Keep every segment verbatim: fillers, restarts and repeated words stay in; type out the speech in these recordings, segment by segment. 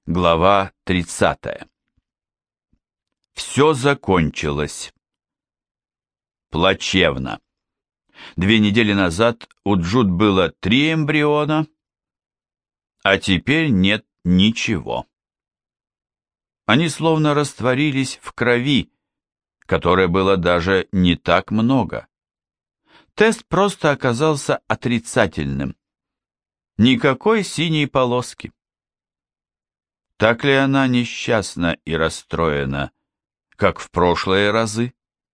Глава тридцатая. Все закончилось. Плачевно. Две недели назад у Джуд было три эмбриона, а теперь нет ничего. Они словно растворились в крови, которой было даже не так много. Тест просто оказался отрицательным. Никакой синей полоски. Так ли она несчастна и расстроена, как в прошлые разы?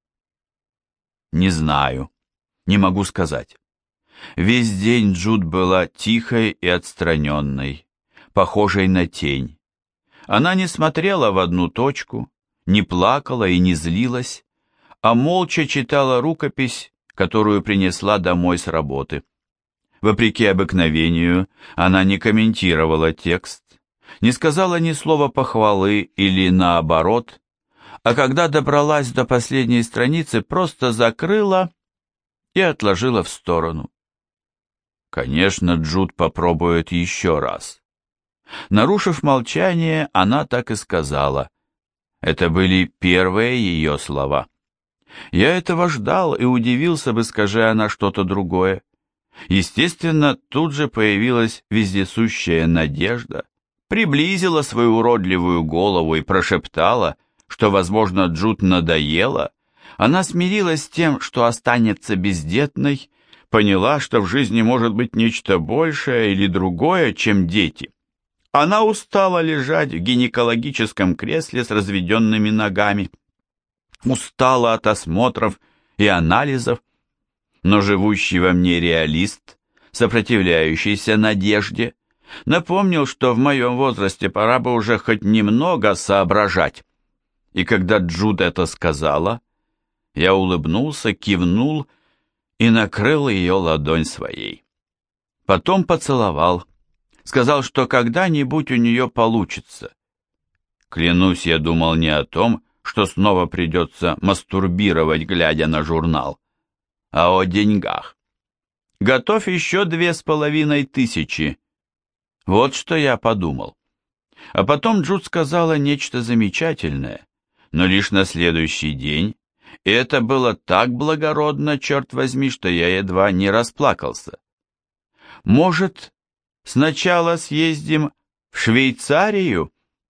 Не знаю, не могу сказать. Весь день Джуд была тихой и отстраненной, похожей на тень. Она не смотрела в одну точку, не плакала и не злилась, а молча читала рукопись, которую принесла домой с работы. Вопреки обыкновению, она не комментировала текст, не сказала ни слова похвалы или наоборот, а когда добралась до последней страницы, просто закрыла и отложила в сторону. Конечно, Джуд попробует еще раз. Нарушив молчание, она так и сказала. Это были первые ее слова. Я этого ждал и удивился бы, скажи она что-то другое. Естественно, тут же появилась вездесущая надежда, приблизила свою уродливую голову и прошептала, что, возможно, Джуд надоело. Она смирилась с тем, что останется бездетной, поняла, что в жизни может быть нечто большее или другое, чем дети. Она устала лежать в гинекологическом кресле с разведенными ногами, устала от осмотров и анализов, но живущий во мне реалист, сопротивляющийся надежде, напомнил, что в моем возрасте пора бы уже хоть немного соображать. И когда Джуд это сказала, я улыбнулся, кивнул и накрыл ее ладонь своей. Потом поцеловал, сказал, что когда-нибудь у нее получится. Клянусь, я думал не о том, что снова придется мастурбировать, глядя на журнал, а о деньгах. Готовь еще две с половиной тысячи. Вот что я подумал. А потом Джуд сказала нечто замечательное, но лишь на следующий день, и это было так благородно, черт возьми, что я едва не расплакался. Может, сначала съездим в Швейцарию?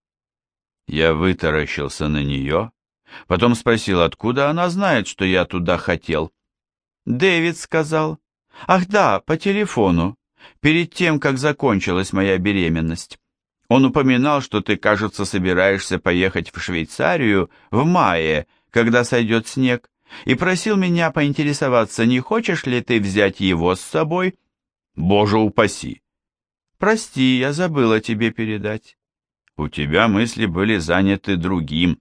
Я вытаращился на нее, потом спросил, откуда она знает, что я туда хотел. Дэвид сказал. Ах да, по телефону, перед тем, как закончилась моя беременность. Он упоминал, что ты, кажется, собираешься поехать в Швейцарию в мае, когда сойдет снег, и просил меня поинтересоваться, не хочешь ли ты взять его с собой? Боже упаси! Прости, я забыла тебе передать. У тебя мысли были заняты другим.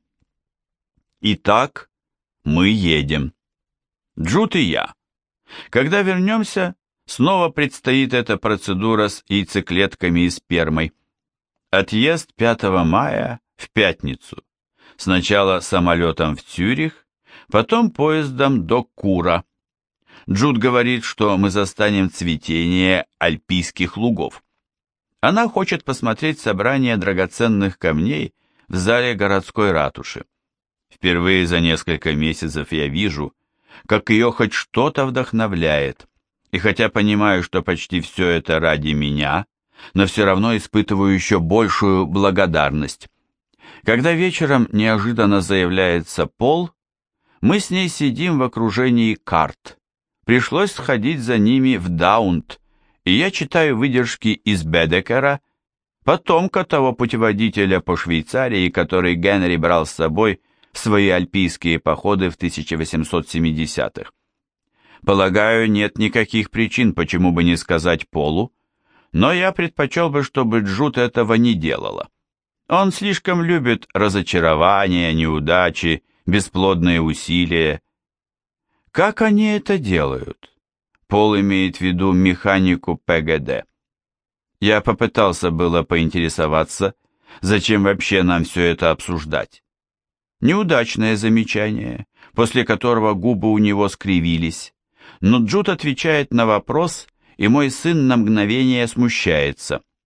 Итак, мы едем. Джуд и я. Когда вернемся, снова предстоит эта процедура с яйцеклетками и спермой. Отъезд пятого мая в пятницу. Сначала самолетом в Цюрих, потом поездом до Кура. Джуд говорит, что мы застанем цветение альпийских лугов. Она хочет посмотреть собрание драгоценных камней в зале городской ратуши. Впервые за несколько месяцев я вижу, как ее хоть что-то вдохновляет, и хотя понимаю, что почти все это ради меня, но все равно испытываю еще большую благодарность. Когда вечером неожиданно заявляется Пол, мы с ней сидим в окружении карт. Пришлось сходить за ними в Даунт, и я читаю выдержки из Бедекера, потомка того путеводителя по Швейцарии, который Генри брал с собой в свои альпийские походы в тысяча восемьсот семидесятых. Полагаю, нет никаких причин, почему бы не сказать Полу, но я предпочел бы, чтобы Джуд этого не делала. Он слишком любит разочарования, неудачи, бесплодные усилия. Как они это делают? Пол имеет в виду механику П Г Д. Я попытался было поинтересоваться, зачем вообще нам все это обсуждать. Неудачное замечание, после которого губы у него скривились, но Джуд отвечает на вопрос, и мой сын на мгновение смущается.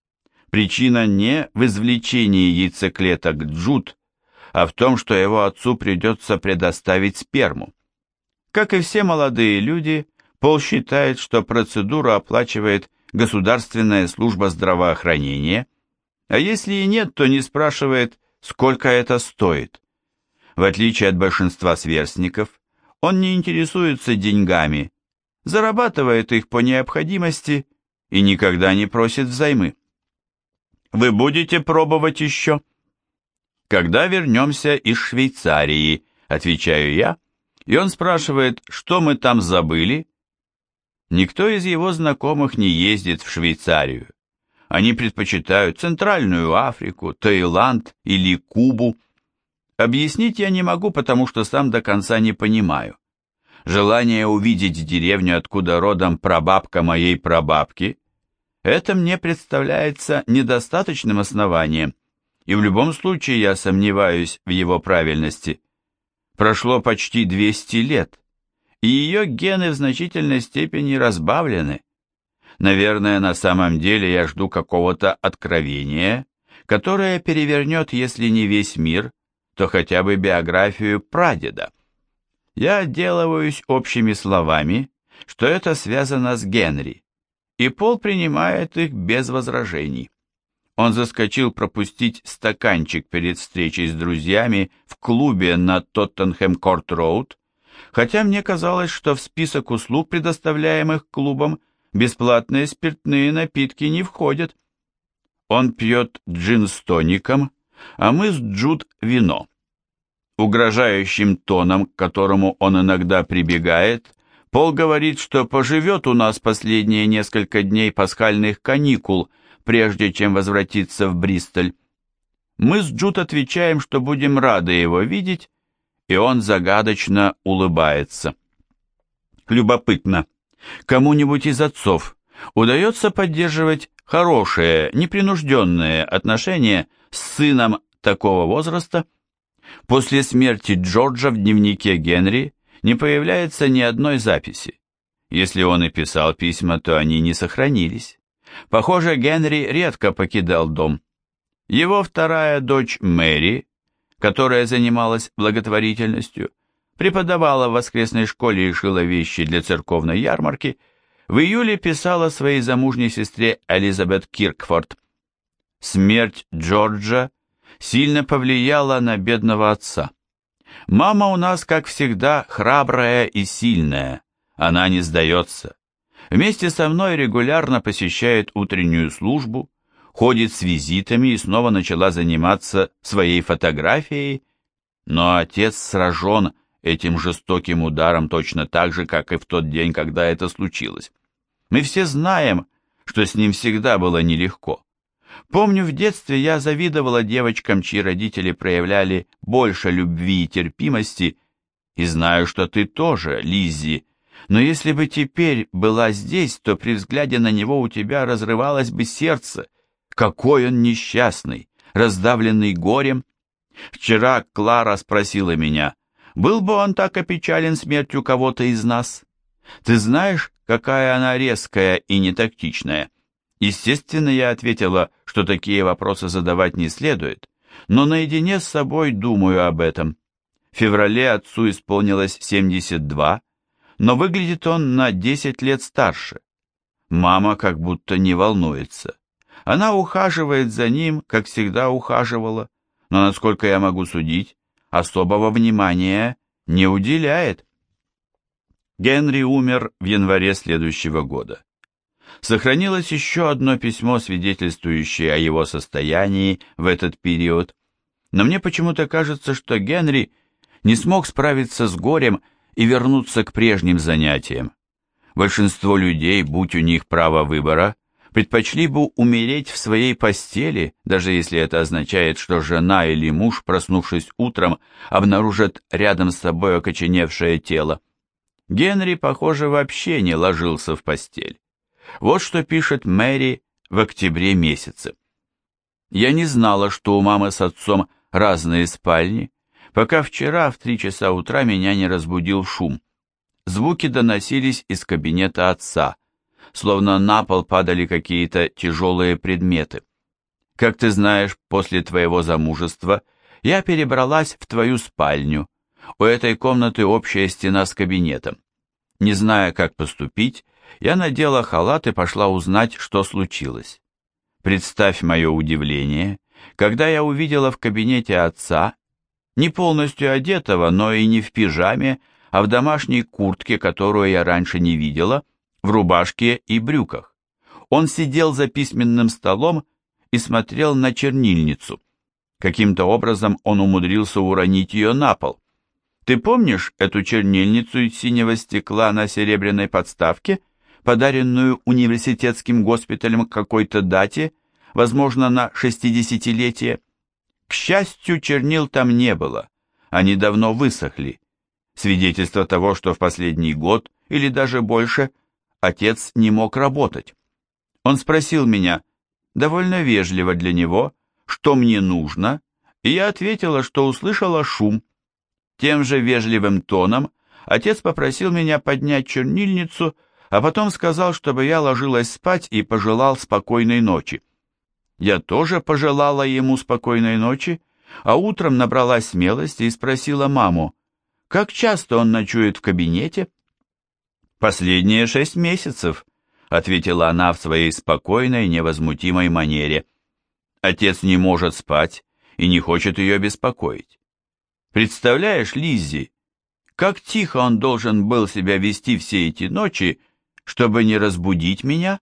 Причина не в извлечении яйцеклеток Джуд, а в том, что его отцу придется предоставить сперму. Как и все молодые люди, Пол считает, что процедуру оплачивает Государственная служба здравоохранения, а если и нет, то не спрашивает, сколько это стоит. В отличие от большинства сверстников, он не интересуется деньгами, зарабатывает их по необходимости и никогда не просит взаймы. Вы будете пробовать еще? Когда вернемся из Швейцарии, отвечаю я, и он спрашивает, что мы там забыли. Никто из его знакомых не ездит в Швейцарию. Они предпочитают Центральную Африку, Таиланд или Кубу. Объяснить я не могу, потому что сам до конца не понимаю. Желание увидеть деревню, откуда родом прабабка моей прабабки, это мне представляется недостаточным основанием, и в любом случае я сомневаюсь в его правильности. Прошло почти двести лет, и ее гены в значительной степени разбавлены. Наверное, на самом деле я жду какого-то откровения, которое перевернет, если не весь мир, то хотя бы биографию прадеда. Я отделываюсь общими словами, что это связано с Генри, и Пол принимает их без возражений. Он заскочил пропустить стаканчик перед встречей с друзьями в клубе на Тоттенхэм-Корт-Роуд, хотя мне казалось, что в список услуг, предоставляемых клубом, бесплатные спиртные напитки не входят. Он пьет джин с тоником, а мы с Джуд вино. Угрожающим тоном, к которому он иногда прибегает, Пол говорит, что поживет у нас последние несколько дней пасхальных каникул, прежде чем возвратиться в Бристоль. Мы с Джуд отвечаем, что будем рады его видеть, и он загадочно улыбается. Любопытно, кому-нибудь из отцов удается поддерживать хорошие, непринужденные отношения с сыном такого возраста? После смерти Джорджа в дневнике Генри не появляется ни одной записи. Если он и писал письма, то они не сохранились. Похоже, Генри редко покидал дом. Его вторая дочь Мэри, которая занималась благотворительностью, преподавала в воскресной школе и шила вещи для церковной ярмарки, в июле писала своей замужней сестре Элизабет Киркфорд. Смерть Джорджа сильно повлияла на бедного отца. Мама у нас, как всегда, храбрая и сильная, она не сдается. Вместе со мной регулярно посещает утреннюю службу, ходит с визитами и снова начала заниматься своей фотографией, но отец сражен этим жестоким ударом точно так же, как и в тот день, когда это случилось. Мы все знаем, что с ним всегда было нелегко. Помню, в детстве я завидовала девочкам, чьи родители проявляли больше любви и терпимости, и знаю, что ты тоже, Лиззи, но если бы теперь была здесь, то при взгляде на него у тебя разрывалось бы сердце. Какой он несчастный, раздавленный горем. Вчера Клара спросила меня, был бы он так опечален смертью кого-то из нас? Ты знаешь, какая она резкая и нетактичная? Естественно, я ответила, что такие вопросы задавать не следует, но наедине с собой думаю об этом. В феврале отцу исполнилось семьдесят два, но выглядит он на десять лет старше. Мама как будто не волнуется. Она ухаживает за ним, как всегда ухаживала, но, насколько я могу судить, особого внимания не уделяет. Генри умер в январе следующего года. Сохранилось еще одно письмо, свидетельствующее о его состоянии в этот период, но мне почему-то кажется, что Генри не смог справиться с горем и вернуться к прежним занятиям. Большинство людей, будь у них право выбора, предпочли бы умереть в своей постели, даже если это означает, что жена или муж, проснувшись утром, обнаружат рядом с собой окоченевшее тело. Генри, похоже, вообще не ложился в постель. Вот что пишет Мэри в октябре месяце. «Я не знала, что у мамы с отцом разные спальни, пока вчера в три часа утра меня не разбудил шум. Звуки доносились из кабинета отца, словно на пол падали какие-то тяжелые предметы. Как ты знаешь, после твоего замужества я перебралась в твою спальню. У этой комнаты общая стена с кабинетом. Не зная, как поступить, я надела халат и пошла узнать, что случилось. Представь мое удивление, когда я увидела в кабинете отца, не полностью одетого, но и не в пижаме, а в домашней куртке, которую я раньше не видела, в рубашке и брюках. Он сидел за письменным столом и смотрел на чернильницу. Каким-то образом он умудрился уронить ее на пол. Ты помнишь эту чернильницу из синего стекла на серебряной подставке, подаренную университетским госпиталем к какой-то дате, возможно, на шестидесятилетие? К счастью, чернил там не было, они давно высохли. Свидетельство того, что в последний год, или даже больше, отец не мог работать. Он спросил меня, довольно вежливо для него, что мне нужно, и я ответила, что услышала шум. Тем же вежливым тоном отец попросил меня поднять чернильницу, а потом сказал, чтобы я ложилась спать и пожелал спокойной ночи. Я тоже пожелала ему спокойной ночи, а утром набралась смелости и спросила маму, как часто он ночует в кабинете? «Последние шесть месяцев», — ответила она в своей спокойной, невозмутимой манере. Отец не может спать и не хочет ее беспокоить. Представляешь, Лиззи, как тихо он должен был себя вести все эти ночи, чтобы не разбудить меня?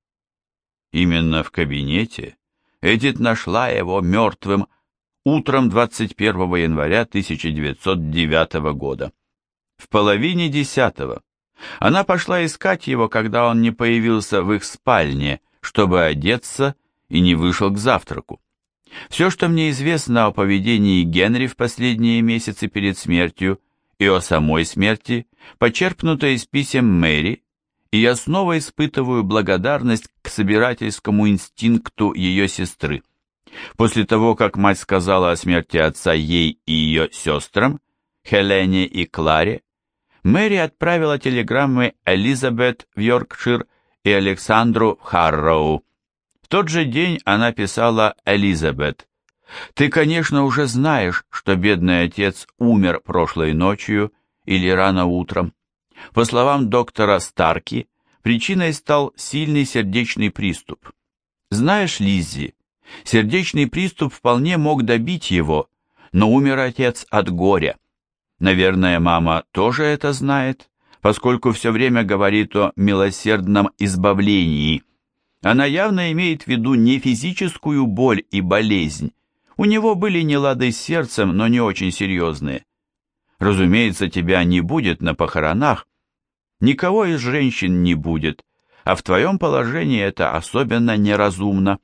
Именно в кабинете Эдит нашла его мертвым утром двадцать первого января тысяча девятьсот девятого года. В половине десятого она пошла искать его, когда он не появился в их спальне, чтобы одеться и не вышел к завтраку. Все, что мне известно о поведении Генри в последние месяцы перед смертью и о самой смерти, почерпнуто из писем Мэри, и я снова испытываю благодарность к собирательскому инстинкту ее сестры. После того, как мать сказала о смерти отца ей и ее сестрам, Хелене и Кларе, Мэри отправила телеграммы Элизабет в Йоркшир и Александру в Харроу. В тот же день она писала Элизабет: «Ты, конечно, уже знаешь, что бедный отец умер прошлой ночью или рано утром. По словам доктора Старки, причиной стал сильный сердечный приступ. Знаешь, Лиззи, сердечный приступ вполне мог добить его, но умер отец от горя. Наверное, мама тоже это знает, поскольку все время говорит о милосердном избавлении. Она явно имеет в виду не физическую боль и болезнь. У него были нелады с сердцем, но не очень серьезные. Разумеется, тебя не будет на похоронах. Никого из женщин не будет, а в твоем положении это особенно неразумно».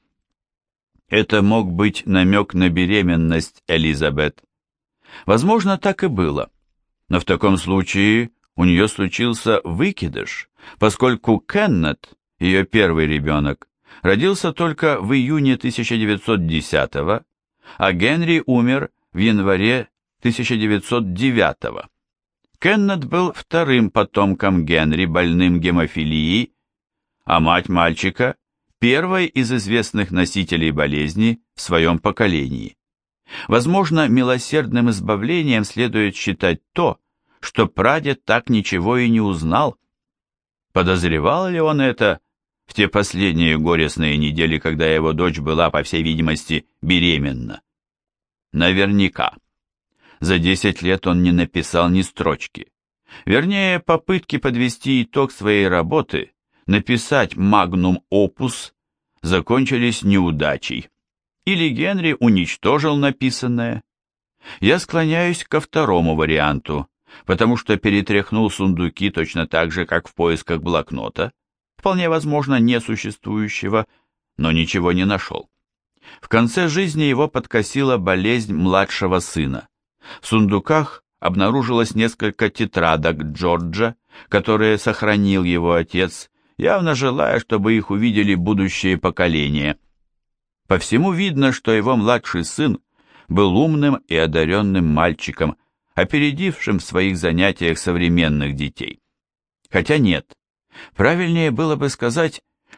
Это мог быть намек на беременность Элизабет. Возможно, так и было, но в таком случае у нее случился выкидыш, поскольку Кеннет, ее первый ребенок, родился только в июне тысяча девятьсот десятого, а Генри умер в январе тысяча девятьсот девятого. Кеннет был вторым потомком Генри, больным гемофилией, а мать мальчика – первой из известных носителей болезни в своем поколении. Возможно, милосердным избавлением следует считать то, что прадед так ничего и не узнал. Подозревал ли он это в те последние горестные недели, когда его дочь была, по всей видимости, беременна? Наверняка. За десять лет он не написал ни строчки. Вернее, попытки подвести итог своей работы, написать магнум опус, закончились неудачей. Или Генри уничтожил написанное. Я склоняюсь ко второму варианту, потому что перетряхнул сундуки точно так же, как в поисках блокнота, вполне возможно несуществующего, но ничего не нашел. В конце жизни его подкосила болезнь младшего сына. В сундуках обнаружилось несколько тетрадок Джорджа, которые сохранил его отец, явно желая, чтобы их увидели будущие поколения. По всему видно, что его младший сын был умным и одаренным мальчиком, опередившим в своих занятиях современных детей. Хотя нет, правильнее было бы сказать,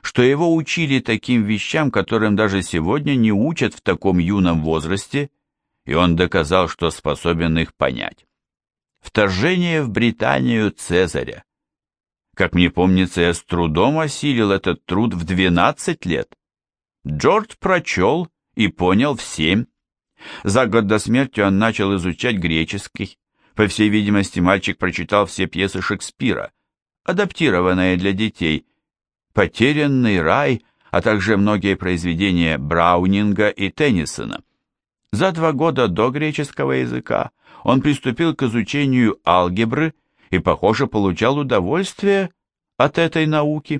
что его учили таким вещам, которым даже сегодня не учат в таком юном возрасте, и он доказал, что способен их понять. Вторжение в Британию Цезаря. Как мне помнится, я с трудом осилил этот труд в двенадцать лет. Джордж прочел и понял в семь. За год до смерти он начал изучать греческий. По всей видимости, мальчик прочитал все пьесы Шекспира, адаптированные для детей, «Потерянный рай», а также многие произведения Браунинга и Теннисона. За два года до греческого языка он приступил к изучению алгебры и, похоже, получал удовольствие от этой науки.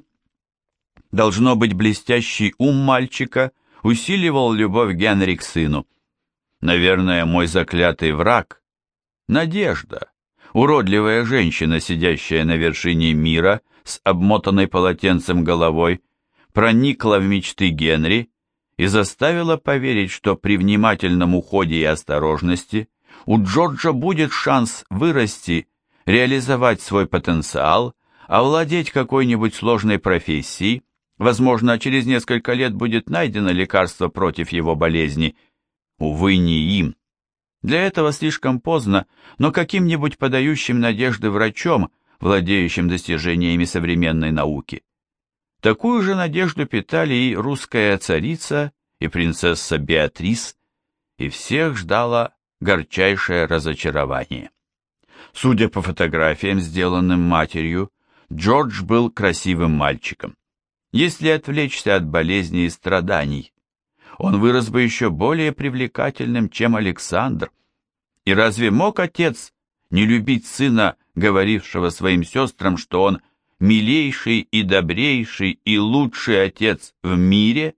Должно быть, блестящий ум мальчика усиливал любовь Генри к сыну. Наверное, мой заклятый враг — Надежда, уродливая женщина, сидящая на вершине мира с обмотанной полотенцем головой, проникла в мечты Генри и заставила поверить, что при внимательном уходе и осторожности у Джорджа будет шанс вырасти, реализовать свой потенциал, овладеть какой-нибудь сложной профессией. Возможно, через несколько лет будет найдено лекарство против его болезни. Увы, не им. Для этого слишком поздно, но каким-нибудь подающим надежды врачом, владеющим достижениями современной науки. Такую же надежду питали и русская царица, и принцесса Беатрис, и всех ждало горчайшее разочарование. Судя по фотографиям, сделанным матерью, Джордж был красивым мальчиком. Если отвлечься от болезней и страданий, он вырос бы еще более привлекательным, чем Александр. И разве мог отец не любить сына, говорившего своим сестрам, что он милейший и добрейший и лучший отец в мире?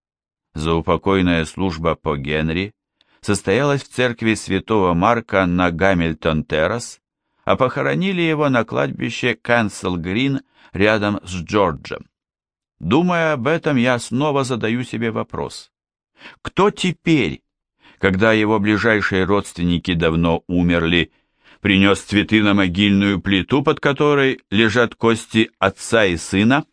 Заупокойная служба по Генри состоялась в церкви святого Марка на Гамильтон-террас, а похоронили его на кладбище Кэнсел-Грин рядом с Джорджем. Думая об этом, я снова задаю себе вопрос. Кто теперь, когда его ближайшие родственники давно умерли, принес цветы на могильную плиту, под которой лежат кости отца и сына?